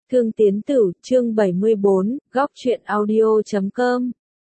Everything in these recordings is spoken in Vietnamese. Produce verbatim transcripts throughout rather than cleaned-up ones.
Thương Tiến Tử, chương bảy mươi bốn, góc truyện audio chấm com.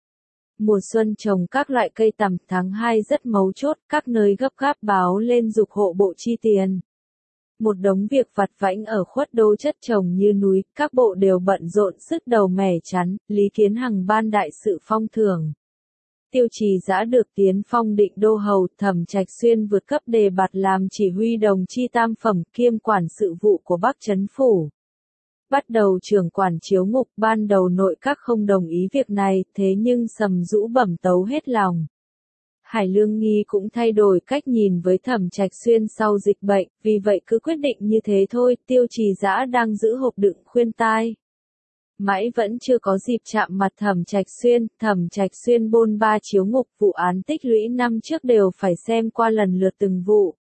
Mùa xuân trồng các loại cây tằm, tháng hai rất mấu chốt, các nơi gấp gáp báo lên giục hộ bộ chi tiền. Một đống việc vặt vãnh ở Khuất Đô chất chồng như núi, các bộ đều bận rộn sức đầu mẻ chán, Lý Kiến Hằng ban đại sự phong thưởng. Tiêu Trì Dã được tiến phong định đô hầu, Thẩm Trạch Xuyên vượt cấp đề bạt làm chỉ huy đồng chi tam phẩm, kiêm quản sự vụ của Bắc Trấn Phủ. Bắt đầu trưởng quản chiếu ngục, ban đầu nội các không đồng ý việc này, thế nhưng Sầm Dũ bẩm tấu hết lòng. Hải Lương Nghi cũng thay đổi cách nhìn với Thẩm Trạch Xuyên sau dịch bệnh, vì vậy cứ quyết định như thế thôi. Tiêu Trì Dã đang giữ hộp đựng khuyên tai. Mãi vẫn chưa có dịp chạm mặt Thẩm Trạch Xuyên, Thẩm Trạch Xuyên bôn ba chiếu ngục, vụ án tích lũy năm trước đều phải xem qua lần lượt từng vụ.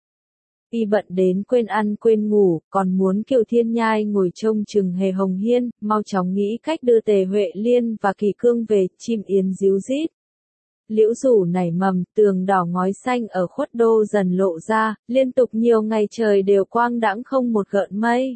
Y bận đến quên ăn quên ngủ, còn muốn Kiều Thiên Nhai ngồi trông chừng Hề Hồng Hiên, mau chóng nghĩ cách đưa Tề Huệ Liên và Kỳ Cương về, chim yến ríu rít. Liễu rủ nảy mầm, tường đỏ ngói xanh ở Khuất Đô dần lộ ra, liên tục nhiều ngày trời đều quang đãng không một gợn mây.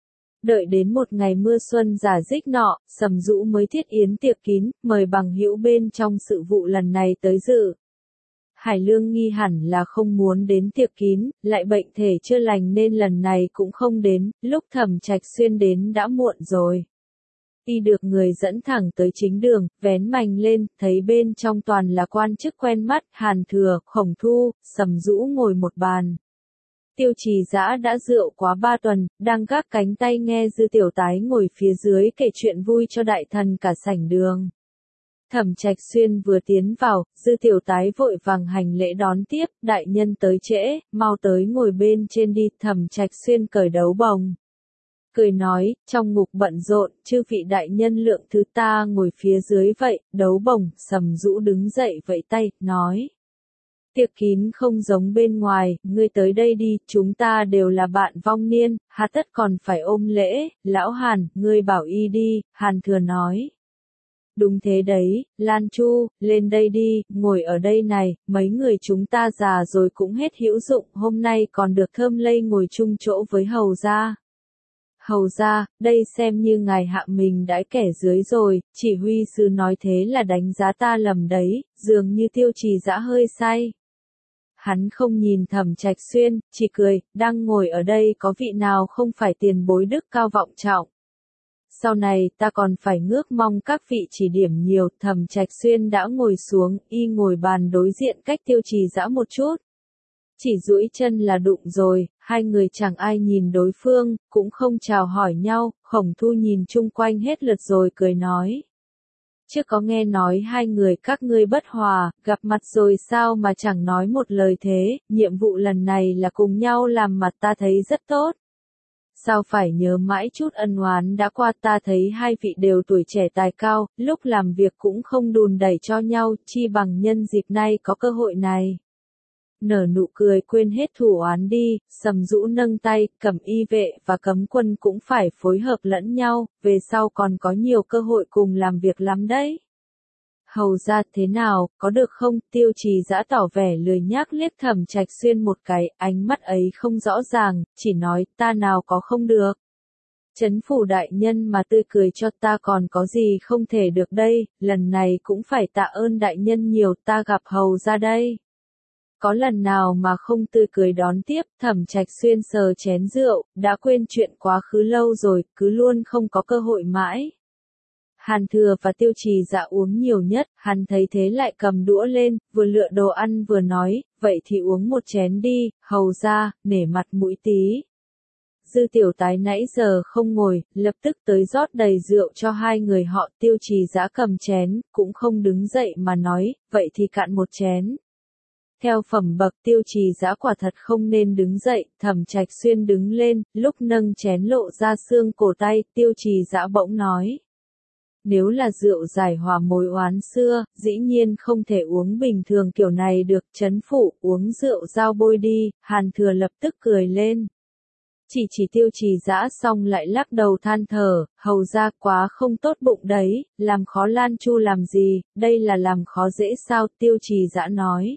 Đợi đến một ngày mưa xuân rả rích nọ, Sầm Dũ mới thiết yến tiệc kín, mời bằng hữu bên trong sự vụ lần này tới dự. Hải Lương Nghi hẳn là không muốn đến tiệc kín, lại bệnh thể chưa lành nên lần này cũng không đến, lúc Thẩm Trạch Xuyên đến đã muộn rồi. Y được người dẫn thẳng tới chính đường, vén mành lên, thấy bên trong toàn là quan chức quen mắt, Hàn Thừa, Khổng Thu, Sầm Dũ ngồi một bàn. Tiêu Trì Dã đã rượu quá ba tuần, đang gác cánh tay nghe Dư Tiểu Tái ngồi phía dưới kể chuyện vui cho đại thần cả sảnh đường. Thẩm Trạch Xuyên vừa tiến vào, Dư Tiểu Tái vội vàng hành lễ đón tiếp, đại nhân tới trễ, mau tới ngồi bên trên đi. Thẩm Trạch Xuyên cởi đấu bồng. Cười nói, trong ngục bận rộn, chư vị đại nhân lượng thứ ta ngồi phía dưới vậy, đấu bồng. Sầm Dũ đứng dậy vẫy tay, nói. Tiệc kín không giống bên ngoài, ngươi tới đây đi, chúng ta đều là bạn vong niên, hà tất còn phải ôm lễ. Lão Hàn, ngươi bảo y đi. Hàn Thừa nói. Đúng thế đấy, Lan Chu, lên đây đi, ngồi ở đây này, mấy người chúng ta già rồi cũng hết hữu dụng, hôm nay còn được Thơm Lây ngồi chung chỗ với Hầu gia. Hầu gia, đây xem như ngài hạ mình đãi kẻ dưới rồi, chỉ huy sứ nói thế là đánh giá ta lầm đấy, dường như Tiêu Trì Dã hơi say. Hắn không nhìn Thẩm Trạch Xuyên, chỉ cười, đang ngồi ở đây có vị nào không phải tiền bối đức cao vọng trọng. Sau này ta còn phải ngước mong các vị chỉ điểm nhiều. Thẩm Trạch Xuyên đã ngồi xuống, y ngồi bàn đối diện cách Tiêu Trì Dã một chút. Chỉ duỗi chân là đụng rồi, hai người chẳng ai nhìn đối phương, cũng không chào hỏi nhau. Khổng Thu nhìn chung quanh hết lượt rồi cười nói. Chưa có nghe nói hai người các ngươi bất hòa, gặp mặt rồi sao mà chẳng nói một lời thế, nhiệm vụ lần này là cùng nhau làm mặt ta thấy rất tốt. Sao phải nhớ mãi chút ân oán đã qua, ta thấy hai vị đều tuổi trẻ tài cao, lúc làm việc cũng không đùn đẩy cho nhau, chi bằng nhân dịp này có cơ hội này. Nở nụ cười quên hết thù oán đi. Sầm Dũ nâng tay, Cẩm Y vệ và Cấm Quân cũng phải phối hợp lẫn nhau, về sau còn có nhiều cơ hội cùng làm việc lắm đấy. Hầu ra thế nào, có được không? Tiêu Trì Dã tỏ vẻ lười nhác liếc Thẩm Trạch Xuyên một cái, ánh mắt ấy không rõ ràng, chỉ nói, ta nào có không được. Trấn phủ đại nhân mà tươi cười cho ta còn có gì không thể được đây, lần này cũng phải tạ ơn đại nhân nhiều, ta gặp hầu ra đây. Có lần nào mà không tươi cười đón tiếp. Thẩm Trạch Xuyên sờ chén rượu, đã quên chuyện quá khứ lâu rồi, cứ luôn không có cơ hội mãi. Hàn Thừa và Tiêu Trì Dã uống nhiều nhất, hắn thấy thế lại cầm đũa lên, vừa lựa đồ ăn vừa nói, vậy thì uống một chén đi, hầu ra, nể mặt mũi tí. Dư Tiểu Tái nãy giờ không ngồi, lập tức tới rót đầy rượu cho hai người họ. Tiêu Trì Dã cầm chén, cũng không đứng dậy mà nói, vậy thì cạn một chén. Theo phẩm bậc Tiêu Trì Dã quả thật không nên đứng dậy. Thẩm Trạch Xuyên đứng lên, lúc nâng chén lộ ra xương cổ tay, Tiêu Trì Dã bỗng nói. Nếu là rượu giải hòa mối oán xưa, dĩ nhiên không thể uống bình thường kiểu này được. Trấn phủ, uống rượu dao bôi đi. Hàn Thừa lập tức cười lên. Chỉ chỉ Tiêu Trì Dã xong lại lắc đầu than thở, hầu ra quá không tốt bụng đấy, làm khó Lan Chu làm gì, đây là làm khó dễ sao? Tiêu Trì Dã nói.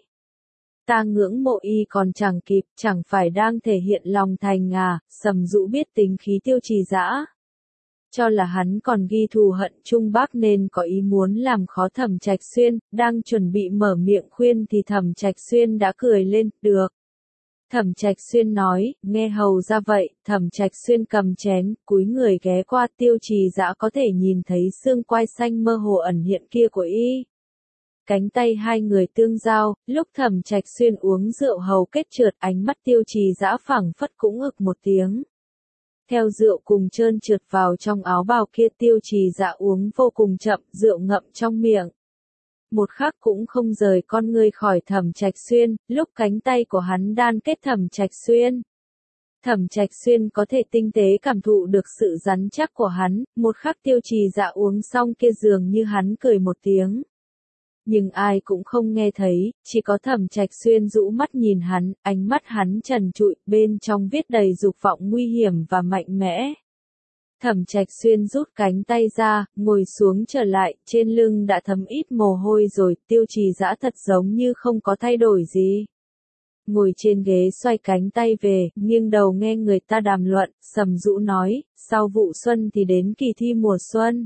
Ta ngưỡng mộ y còn chẳng kịp, chẳng phải đang thể hiện lòng thành à. Sầm Dũ biết tính khí Tiêu Trì Dã. cho là hắn còn ghi thù hận Trung Bắc nên có ý muốn làm khó Thẩm Trạch Xuyên, đang chuẩn bị mở miệng khuyên thì Thẩm Trạch Xuyên đã cười lên, được. Thẩm Trạch Xuyên nói, nghe hầu ra vậy, Thẩm Trạch Xuyên cầm chén, cúi người ghé qua Tiêu Trì Dã có thể nhìn thấy xương quai xanh mơ hồ ẩn hiện kia của y. Cánh tay hai người tương giao, lúc Thẩm Trạch Xuyên uống rượu hầu kết trượt ánh mắt Tiêu Trì Dã phảng phất cũng ực một tiếng. Theo rượu cùng trơn trượt vào trong áo bào kia Tiêu Trì Dã uống vô cùng chậm, rượu ngậm trong miệng. Một khắc cũng không rời con ngươi khỏi Thẩm Trạch Xuyên, lúc cánh tay của hắn đan kết Thẩm Trạch Xuyên. Thẩm Trạch Xuyên có thể tinh tế cảm thụ được sự rắn chắc của hắn, một khắc Tiêu Trì Dã uống xong kia dường như hắn cười một tiếng. Nhưng ai cũng không nghe thấy, chỉ có Thẩm Trạch Xuyên rũ mắt nhìn hắn, ánh mắt hắn trần trụi, bên trong viết đầy dục vọng nguy hiểm và mạnh mẽ. Thẩm Trạch Xuyên rút cánh tay ra, ngồi xuống trở lại, trên lưng đã thấm ít mồ hôi rồi, Tiêu Trì Dã thật giống như không có thay đổi gì. Ngồi trên ghế xoay cánh tay về, nghiêng đầu nghe người ta đàm luận, sầm rũ nói, sau vụ xuân thì đến kỳ thi mùa xuân.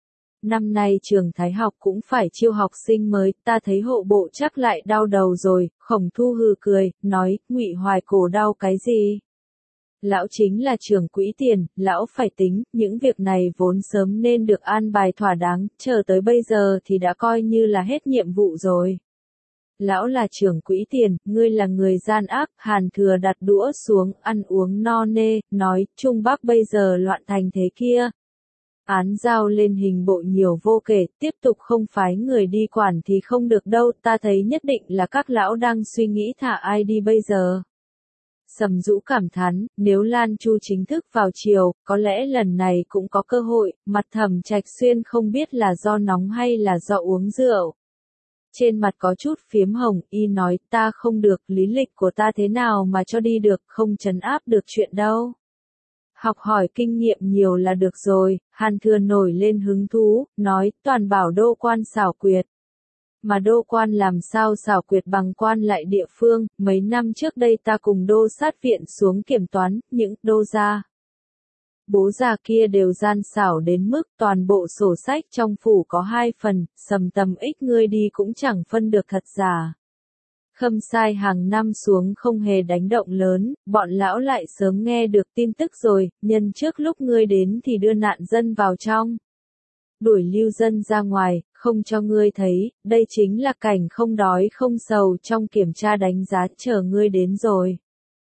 Năm nay trường Thái học cũng phải chiêu học sinh mới, ta thấy hộ bộ chắc lại đau đầu rồi, Khổng Thu hừ cười, nói, Ngụy Hoài Cổ đau cái gì? Lão chính là trưởng quỹ tiền, lão phải tính, những việc này vốn sớm nên được an bài thỏa đáng, chờ tới bây giờ thì đã coi như là hết nhiệm vụ rồi. Lão là trưởng quỹ tiền, ngươi là người gian ác, Hàn Thừa đặt đũa xuống, ăn uống no nê, nói, Trung Bắc bây giờ loạn thành thế kia. Án giao lên hình bộ nhiều vô kể, tiếp tục không phái người đi quản thì không được đâu, ta thấy nhất định là các lão đang suy nghĩ thả ai đi bây giờ. Sầm Dũ cảm thán, nếu Lan Chu chính thức vào triều, có lẽ lần này cũng có cơ hội, mặt Thẩm Trạch Xuyên không biết là do nóng hay là do uống rượu. Trên mặt có chút phiếm hồng, y nói, ta không được, lý lịch của ta thế nào mà cho đi được, không trấn áp được chuyện đâu. Học hỏi kinh nghiệm nhiều là được rồi, Hàn Thừa nổi lên hứng thú, nói, toàn bảo đô quan xảo quyệt. Mà đô quan làm sao xảo quyệt bằng quan lại địa phương, mấy năm trước đây ta cùng đô sát viện xuống kiểm toán, những đô gia. Bố già kia đều gian xảo đến mức toàn bộ sổ sách trong phủ có hai phần, sầm tầm ích ngươi đi cũng chẳng phân được thật giả. Khâm sai hàng năm xuống không hề đánh động lớn, bọn lão lại sớm nghe được tin tức rồi, nhân trước lúc ngươi đến thì đưa nạn dân vào trong. Đuổi lưu dân ra ngoài, không cho ngươi thấy, đây chính là cảnh không đói không sầu trong kiểm tra đánh giá chờ ngươi đến rồi.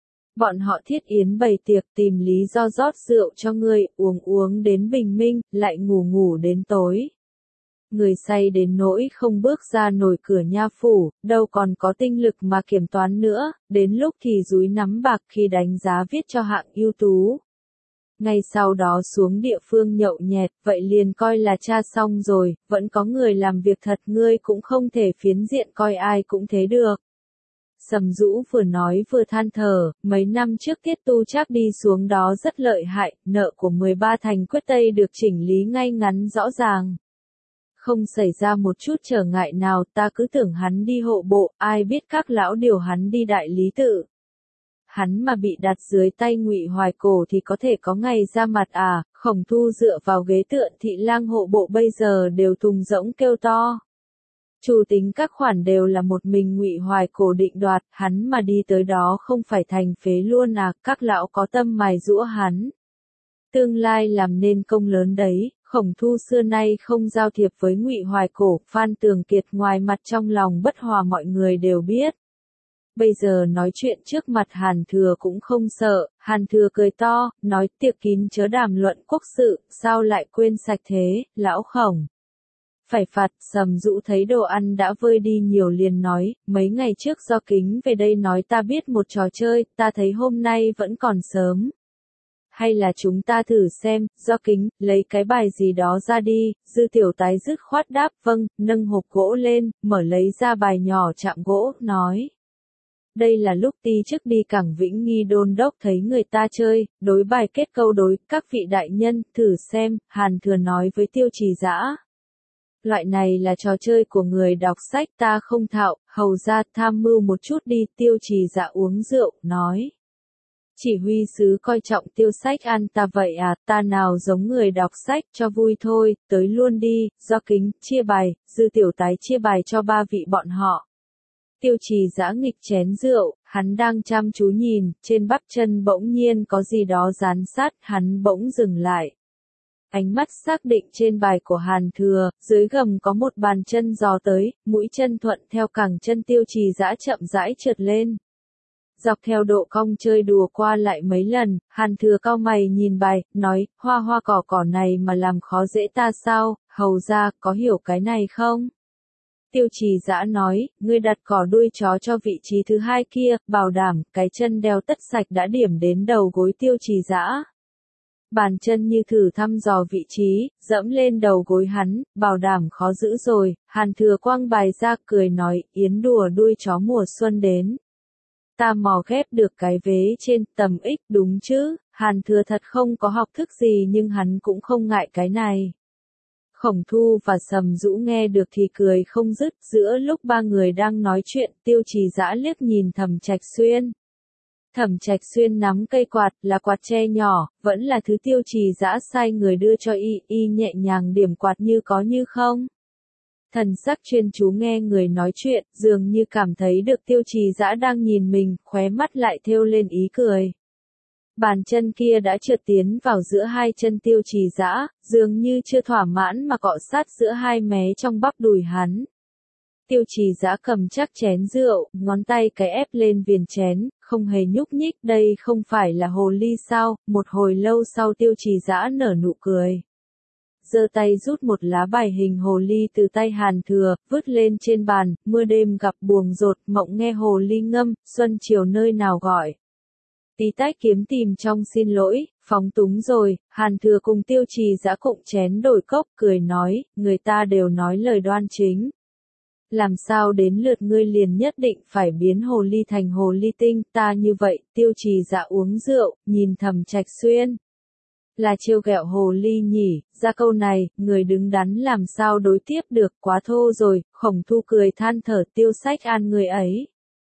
Bọn họ thiết yến bày tiệc tìm lý do rót rượu cho ngươi, uống uống đến bình minh, lại ngủ ngủ đến tối. Người say đến nỗi không bước ra nổi cửa nha phủ, đâu còn có tinh lực mà kiểm toán nữa, đến lúc thì dúi nắm bạc khi đánh giá viết cho hạng ưu tú. Ngay sau đó xuống địa phương nhậu nhẹt, vậy liền coi là tra xong rồi, vẫn có người làm việc thật ngươi cũng không thể phiến diện coi ai cũng thế được. Sầm Dũ vừa nói vừa than thở, mấy năm trước Tiết Tu Trác đi xuống đó rất lợi hại, nợ của mười ba thành quyết tây được chỉnh lý ngay ngắn rõ ràng. Không xảy ra một chút trở ngại nào, ta cứ tưởng hắn đi hộ bộ, ai biết các lão điều hắn đi đại lý tự. Hắn mà bị đặt dưới tay Ngụy Hoài Cổ thì có thể có ngày ra mặt à, Khổng Thu dựa vào ghế tượng thị lang hộ bộ bây giờ đều thùng rỗng kêu to. Chủ tính các khoản đều là một mình Ngụy Hoài Cổ định đoạt, hắn mà đi tới đó không phải thành phế luôn à, các lão có tâm mài giũa hắn. Tương lai làm nên công lớn đấy, Khổng Thu xưa nay không giao thiệp với Ngụy Hoài Cổ, Phan Tường Kiệt ngoài mặt trong lòng bất hòa mọi người đều biết. Bây giờ nói chuyện trước mặt Hàn Thừa cũng không sợ, Hàn Thừa cười to, nói tiệc kín chớ đàm luận quốc sự, sao lại quên sạch thế, lão Khổng. Phải phạt, Sầm Dũ thấy đồ ăn đã vơi đi nhiều liền nói, mấy ngày trước do Kính về đây nói ta biết một trò chơi, ta thấy hôm nay vẫn còn sớm. Hay là chúng ta thử xem, do Kính, lấy cái bài gì đó ra đi, Dư Tiểu Tái dứt khoát đáp vâng, nâng hộp gỗ lên, mở lấy ra bài nhỏ chạm gỗ, nói. Đây là lúc ti trước đi cảng Vĩnh Nghi đôn đốc thấy người ta chơi, đối bài kết câu đối, các vị đại nhân, thử xem, Hàn Thừa nói với Tiêu Trì Dã. Loại này là trò chơi của người đọc sách ta không thạo, hầu ra tham mưu một chút đi, Tiêu Trì Dã uống rượu, nói. Chỉ huy sứ coi trọng Tiêu Sách An ta vậy à, ta nào giống người đọc sách cho vui thôi, tới luôn đi, Do Kính, chia bài, Dư Tiểu Tái chia bài cho ba vị bọn họ. Tiêu Trì Dã nghịch chén rượu, hắn đang chăm chú nhìn, trên bắp chân bỗng nhiên có gì đó dán sát, hắn bỗng dừng lại. Ánh mắt xác định trên bài của Hàn Thừa, dưới gầm có một bàn chân giò tới, mũi chân thuận theo cẳng chân Tiêu Trì Dã chậm rãi trượt lên. Dọc theo độ cong chơi đùa qua lại mấy lần, Hàn Thừa cau mày nhìn bài, nói, hoa hoa cỏ cỏ này mà làm khó dễ ta sao, hầu ra, có hiểu cái này không? Tiêu Trì Dã nói, ngươi đặt cỏ đuôi chó cho vị trí thứ hai kia, bảo đảm, cái chân đeo tất sạch đã điểm đến đầu gối Tiêu Trì Dã. Bàn chân như thử thăm dò vị trí, dẫm lên đầu gối hắn, bảo đảm khó giữ rồi, Hàn Thừa quăng bài ra cười nói, yến đùa đuôi chó mùa xuân đến. Ta mò ghép được cái vế trên, tầm ích đúng chứ, Hàn Thừa thật không có học thức gì nhưng hắn cũng không ngại cái này. Khổng Thu và Sầm Dũ nghe được thì cười không dứt, giữa lúc ba người đang nói chuyện, Tiêu Trì Dã liếc nhìn Thẩm Trạch Xuyên. Thẩm Trạch Xuyên nắm cây quạt, là quạt tre nhỏ, vẫn là thứ Tiêu Trì Dã sai người đưa cho y, y nhẹ nhàng điểm quạt như có như không. Thần sắc chuyên chú nghe người nói chuyện, dường như cảm thấy được Tiêu Trì Dã đang nhìn mình, khóe mắt lại thêu lên ý cười. Bàn chân kia đã trượt tiến vào giữa hai chân Tiêu Trì Dã, dường như chưa thỏa mãn mà cọ sát giữa hai mé trong bắp đùi hắn. Tiêu Trì Dã cầm chắc chén rượu, ngón tay cái ép lên viền chén, không hề nhúc nhích, đây không phải là hồ ly sao? Một hồi lâu sau Tiêu Trì Dã nở nụ cười. Giơ tay rút một lá bài hình hồ ly từ tay Hàn Thừa, vứt lên trên bàn, mưa đêm gặp buồng rột, mộng nghe hồ ly ngâm, xuân chiều nơi nào gọi. Tí tách kiếm tìm trong xin lỗi, phóng túng rồi, Hàn Thừa cùng Tiêu Trì Dã cụng chén đổi cốc, cười nói, người ta đều nói lời đoan chính. Làm sao đến lượt ngươi liền nhất định phải biến hồ ly thành hồ ly tinh, ta như vậy, Tiêu Trì Dã uống rượu, nhìn Thẩm Trạch Xuyên. Là trêu ghẹo hồ ly nhỉ, ra câu này, người đứng đắn làm sao đối tiếp được, quá thô rồi, Khổng Thu cười than thở, Tiêu Sách An người ấy.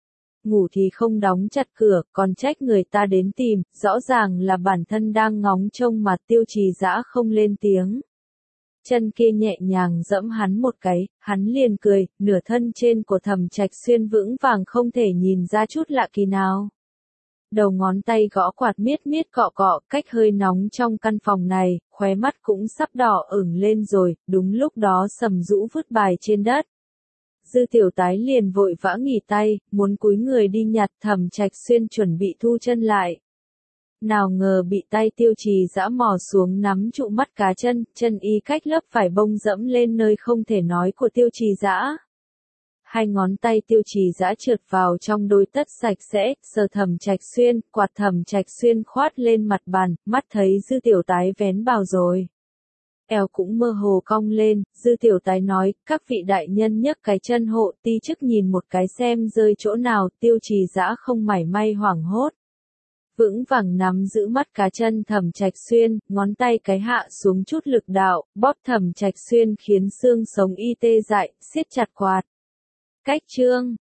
Ngủ thì không đóng chặt cửa, còn trách người ta đến tìm, rõ ràng là bản thân đang ngóng trông mà Tiêu Trì Dã không lên tiếng. Chân kia nhẹ nhàng dẫm hắn một cái, hắn liền cười, nửa thân trên của Thẩm Trạch Xuyên vững vàng không thể nhìn ra chút lạ kỳ nào. Đầu ngón tay gõ quạt miết miết cọ cọ, cách hơi nóng trong căn phòng này, khóe mắt cũng sắp đỏ ửng lên rồi, đúng lúc đó Sầm Dũ vứt bài trên đất. Dư Tiểu Tái liền vội vã nghỉ tay, muốn cúi người đi nhặt, Thẩm Trạch Xuyên chuẩn bị thu chân lại. Nào ngờ bị tay Tiêu Trì Dã mò xuống nắm trụ mắt cá chân, chân y cách lớp vải bông dẫm lên nơi không thể nói của Tiêu Trì Dã. Hai ngón tay Tiêu Trì Dã trượt vào trong đôi tất sạch sẽ, sờ Thẩm Trạch Xuyên, quạt Thẩm Trạch Xuyên khoát lên mặt bàn, mắt thấy Dư Tiểu Tái vén bào rồi. Eo cũng mơ hồ cong lên, Dư Tiểu Tái nói, các vị đại nhân nhấc cái chân hộ, ti chức nhìn một cái xem rơi chỗ nào, Tiêu Trì Dã không mảy may hoảng hốt. Vững vàng nắm giữ mắt cá chân Thẩm Trạch Xuyên, ngón tay cái hạ xuống chút lực đạo, bóp Thẩm Trạch Xuyên khiến xương sống y tê dại, siết chặt quạt. Cách chương